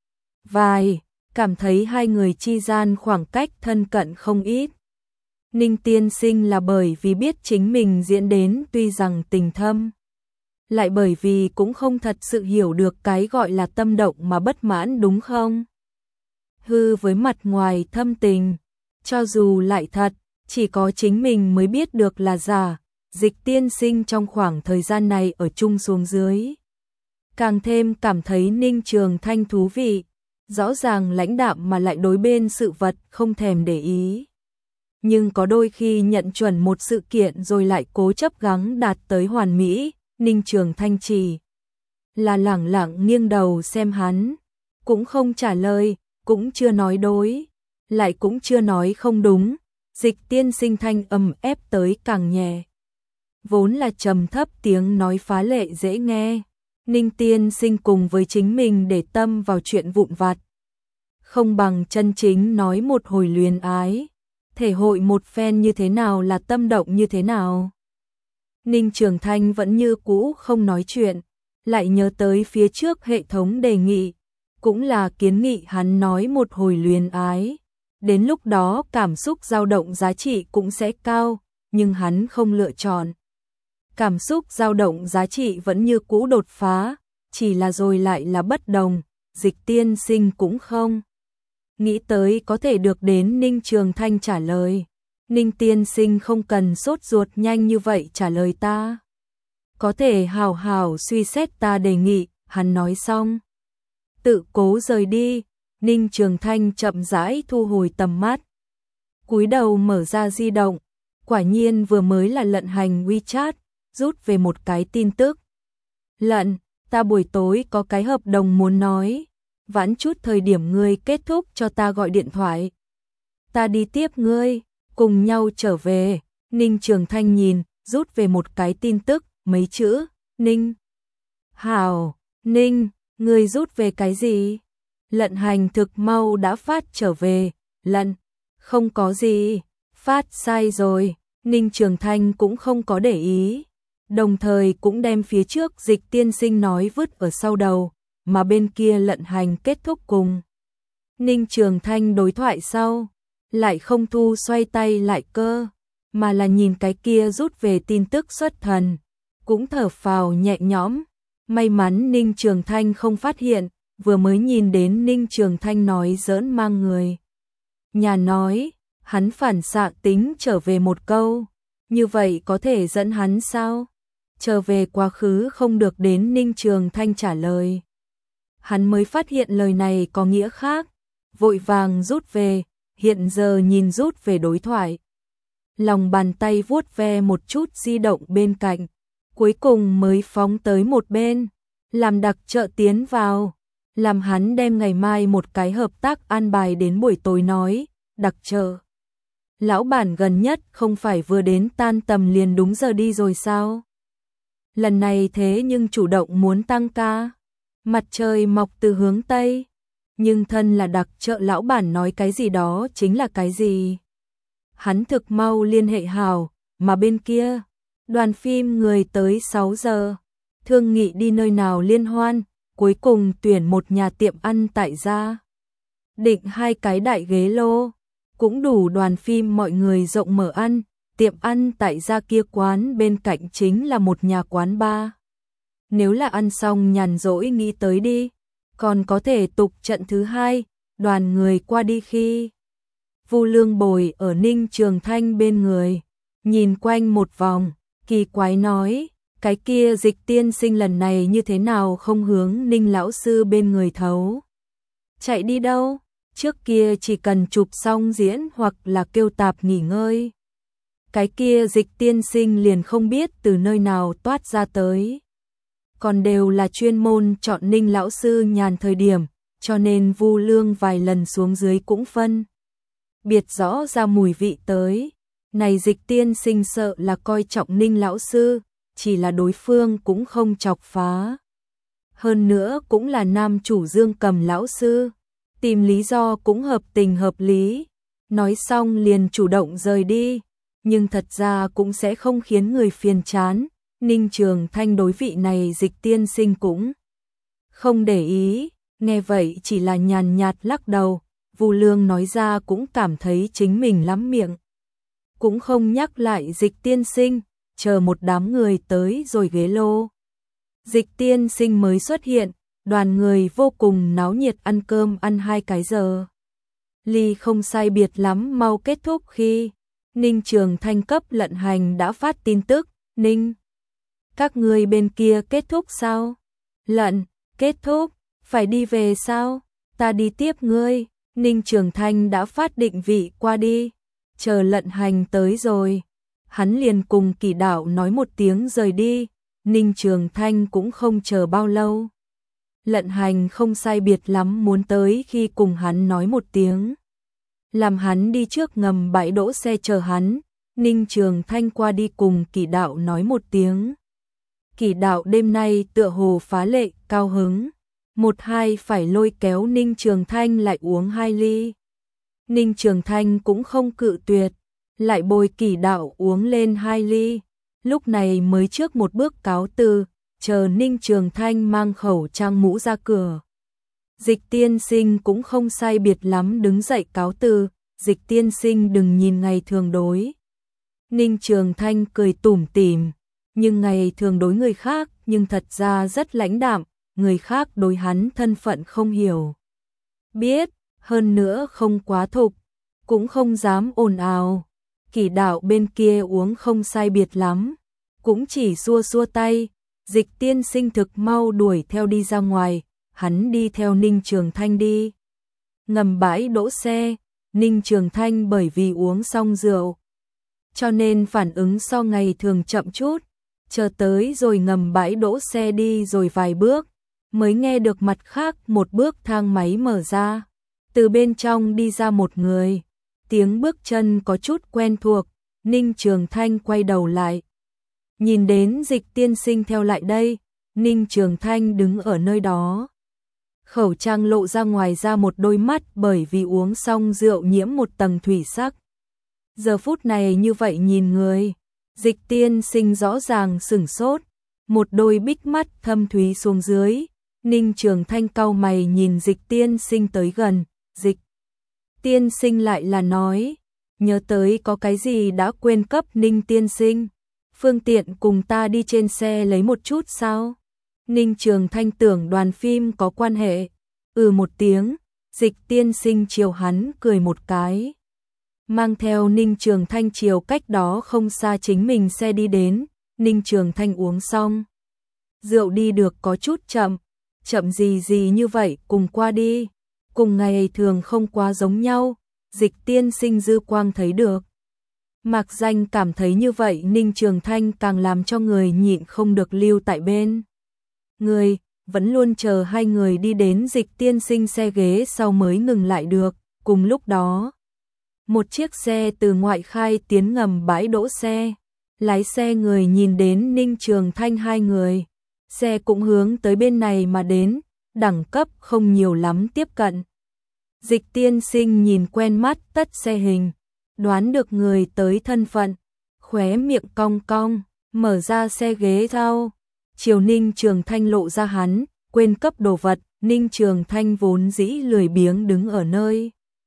vài, cảm thấy hai người chi gian khoảng cách thân cận không ít. Ninh tiên sinh là bởi vì biết chính mình diễn đến tuy rằng tình thâm, lại bởi vì cũng không thật sự hiểu được cái gọi là tâm động mà bất mãn đúng không? Hư với mặt ngoài thâm tình, cho dù lại thật, chỉ có chính mình mới biết được là giả. Dịch tiên sinh trong khoảng thời gian này ở chung xuống dưới, càng thêm cảm thấy Ninh Trường Thanh thú vị, rõ ràng lãnh đạm mà lại đối bên sự vật không thèm để ý. Nhưng có đôi khi nhận chuẩn một sự kiện rồi lại cố chấp gắng đạt tới hoàn mỹ, Ninh Trường Thanh chỉ là lẳng lặng nghiêng đầu xem hắn, cũng không trả lời, cũng chưa nói đối, lại cũng chưa nói không đúng. Dịch tiên sinh thanh âm ép tới càng nhẹ, vốn là trầm thấp tiếng nói phá lệ dễ nghe. Ninh tiên sinh cùng với chính mình để tâm vào chuyện vụn vặt, không bằng chân chính nói một hồi luyến ái, thể hội một phen như thế nào là tâm động như thế nào. Ninh Trường Thanh vẫn như cũ không nói chuyện, lại nhớ tới phía trước hệ thống đề nghị, cũng là kiến nghị hắn nói một hồi luyến ái. Đến lúc đó cảm xúc dao động giá trị cũng sẽ cao, nhưng hắn không lựa chọn. Cảm xúc dao động giá trị vẫn như cũ đột phá, chỉ là rồi lại là bất đồng, Dịch tiên sinh cũng không nghĩ tới có thể được đến Ninh Trường Thanh trả lời. Ninh tiên sinh không cần sốt ruột nhanh như vậy trả lời ta, có thể hào hào suy xét ta đề nghị. Hắn nói xong, tự cố rời đi. Ninh Trường Thanh chậm rãi thu hồi tầm mắt, cúi đầu mở ra di động, quả nhiên vừa mới là Lận Hành WeChat, rút về một cái tin tức. Lận, ta buổi tối có cái hợp đồng muốn nói, vãn chút thời điểm ngươi kết thúc cho ta gọi điện thoại. Ta đi tiếp ngươi, cùng nhau trở về. Ninh Trường Thanh nhìn, rút về một cái tin tức, mấy chữ, Ninh. Hảo, Ninh, ngươi rút về cái gì? Lận Hành thực mau đã phát trở về. Lận, không có gì, phát sai rồi. Ninh Trường Thanh cũng không có để ý, đồng thời cũng đem phía trước Dịch tiên sinh nói vứt ở sau đầu, mà bên kia Lận Hành kết thúc cùng Ninh Trường Thanh đối thoại sau, lại không thu xoay tay lại cơ, mà là nhìn cái kia rút về tin tức xuất thần, cũng thở phào nhẹ nhõm. May mắn Ninh Trường Thanh không phát hiện, vừa mới nhìn đến Ninh Trường Thanh nói giỡn mang người nhà nói, hắn phản xạ tính trở về một câu, như vậy có thể dẫn hắn sao? Trở về quá khứ không được đến Ninh Trường Thanh trả lời. Hắn mới phát hiện lời này có nghĩa khác, vội vàng rút về, hiện giờ nhìn rút về đối thoại. Lòng bàn tay vuốt ve một chút di động bên cạnh, cuối cùng mới phóng tới một bên, làm đặc trợ tiến vào, làm hắn đem ngày mai một cái hợp tác an bài đến buổi tối nói, đặc trợ. Lão bản gần nhất không phải vừa đến tan tầm liền đúng giờ đi rồi sao? Lần này thế nhưng chủ động muốn tăng ca. Mặt trời mọc từ hướng Tây, nhưng thân là đặc trợ lão bản nói cái gì đó chính là cái gì. Hắn thực mau liên hệ hào, mà bên kia, đoàn phim người tới sáu giờ, thương nghị đi nơi nào liên hoan, cuối cùng tuyển một nhà tiệm ăn tại gia. Định hai cái đại ghế lô, cũng đủ đoàn phim mọi người rộng mở ăn, tiệm ăn tại gia kia quán bên cạnh chính là một nhà quán bar. Nếu là ăn xong nhàn rỗi nghĩ tới đi, còn có thể tục trận thứ hai, đoàn người qua đi khi. Vu Lương Bồi ở Ninh Trường Thanh bên người, nhìn quanh một vòng, kỳ quái nói, cái kia Dịch tiên sinh lần này như thế nào không hướng Ninh lão sư bên người thấu. Chạy đi đâu? Trước kia chỉ cần chụp xong diễn hoặc là kêu tạp nghỉ ngơi. cái kia Dịch tiên sinh liền không biết từ nơi nào toát ra tới. Còn đều là chuyên môn chọn Ninh lão sư nhàn thời điểm, cho nên Vu Lương vài lần xuống dưới cũng phân biệt rõ ra mùi vị tới. Này Dịch tiên sinh sợ là coi trọng Ninh lão sư, chỉ là đối phương cũng không chọc phá. Hơn nữa cũng là nam chủ Dương Cầm lão sư, tìm lý do cũng hợp tình hợp lý. Nói xong liền chủ động rời đi, nhưng thật ra cũng sẽ không khiến người phiền chán. Ninh Trường Thanh đối vị này Dịch tiên sinh cũng không để ý, nghe vậy chỉ là nhàn nhạt lắc đầu. Vu Lương nói ra cũng cảm thấy chính mình lắm miệng, cũng không nhắc lại Dịch tiên sinh, chờ một đám người tới rồi ghế lô. Dịch tiên sinh mới xuất hiện, đoàn người vô cùng náo nhiệt ăn cơm ăn hai cái giờ. Ly không sai biệt lắm mau kết thúc khi Ninh Trường Thanh cấp Lận Hành đã phát tin tức. Ninh, các người bên kia kết thúc sao? Lận, kết thúc, phải đi về sao? Ta đi tiếp ngươi. Ninh Trường Thanh đã phát định vị qua đi, chờ Lận Hành tới rồi, hắn liền cùng Kỳ Đạo nói một tiếng rời đi. Ninh Trường Thanh cũng không chờ bao lâu. Lận Hành không sai biệt lắm muốn tới khi cùng hắn nói một tiếng, làm hắn đi trước ngầm bãi đỗ xe chờ hắn. Ninh Trường Thanh qua đi cùng Kỳ Đạo nói một tiếng. Kỳ Đạo đêm nay tựa hồ phá lệ cao hứng, một hai phải lôi kéo Ninh Trường Thanh lại uống hai ly. Ninh Trường Thanh cũng không cự tuyệt, lại bồi Kỳ Đạo uống lên hai ly. Lúc này mới trước một bước cáo từ, chờ Ninh Trường Thanh mang khẩu trang mũ ra cửa. Dịch tiên sinh cũng không sai biệt lắm đứng dậy cáo từ. Dịch tiên sinh đừng nhìn ngày thường đối Ninh Trường Thanh cười tủm tỉm, nhưng ngày thường đối người khác nhưng thật ra rất lãnh đạm. Người khác đối hắn thân phận không hiểu biết, hơn nữa không quá thục, cũng không dám ồn ào. Kỳ Đạo bên kia uống không sai biệt lắm, cũng chỉ xua xua tay. Dịch tiên sinh thực mau đuổi theo đi ra ngoài, hắn đi theo Ninh Trường Thanh đi ngầm bãi đỗ xe. Ninh Trường Thanh bởi vì uống xong rượu, cho nên phản ứng so ngày thường chậm chút, chờ tới rồi ngầm bãi đỗ xe đi rồi vài bước, mới nghe được mặt khác một bước thang máy mở ra, từ bên trong đi ra một người, tiếng bước chân có chút quen thuộc. Ninh Trường Thanh quay đầu lại, nhìn đến Dịch tiên sinh theo lại đây. Ninh Trường Thanh đứng ở nơi đó, khẩu trang lộ ra ngoài ra một đôi mắt bởi vì uống xong rượu nhiễm một tầng thủy sắc. Giờ phút này như vậy nhìn người, Dịch tiên sinh rõ ràng sửng sốt, một đôi bích mắt thâm thúy xuống dưới. Ninh Trường Thanh cau mày nhìn Dịch tiên sinh tới gần. Dịch tiên sinh lại là nói, nhớ tới có cái gì đã quên cấp Ninh tiên sinh, phương tiện cùng ta đi trên xe lấy một chút sao? Ninh Trường Thanh tưởng đoàn phim có quan hệ. Ừ một tiếng. Dịch tiên sinh chiều hắn cười một cái, mang theo Ninh Trường Thanh chiều cách đó không xa chính mình xe đi đến. Ninh Trường Thanh uống xong rượu đi được có chút chậm, chậm gì gì như vậy cùng qua đi, cùng ngày thường không quá giống nhau. Dịch tiên sinh dư quang thấy được, mạc danh cảm thấy như vậy Ninh Trường Thanh càng làm cho người nhịn không được lưu tại bên người, vẫn luôn chờ hai người đi đến Dịch tiên sinh xe ghế sau mới ngừng lại được. Cùng lúc đó, một chiếc xe từ ngoại khai tiến ngầm bãi đỗ xe, lái xe người nhìn đến Ninh Trường Thanh hai người, xe cũng hướng tới bên này mà đến, đẳng cấp không nhiều lắm tiếp cận. Dịch tiên sinh nhìn quen mắt tất xe hình, đoán được người tới thân phận, khóe miệng cong cong, mở ra xe ghế sau, chiều Ninh Trường Thanh lộ ra hắn quên cấp đồ vật. Ninh Trường Thanh vốn dĩ lười biếng đứng ở nơi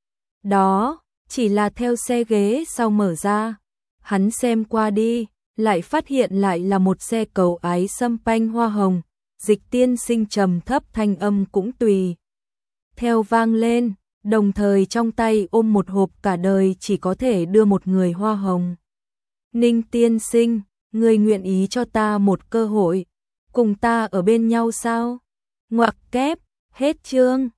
đó, chỉ là theo xe ghế sau mở ra, hắn xem qua đi, lại phát hiện lại là một xe cầu ái sâm panh hoa hồng. Dịch tiên sinh trầm thấp thanh âm cũng tùy theo vang lên, đồng thời trong tay ôm một hộp cả đời chỉ có thể đưa một người hoa hồng. Ninh tiên sinh, người nguyện ý cho ta một cơ hội, cùng ta ở bên nhau sao? Ngoặc kép, hết chương.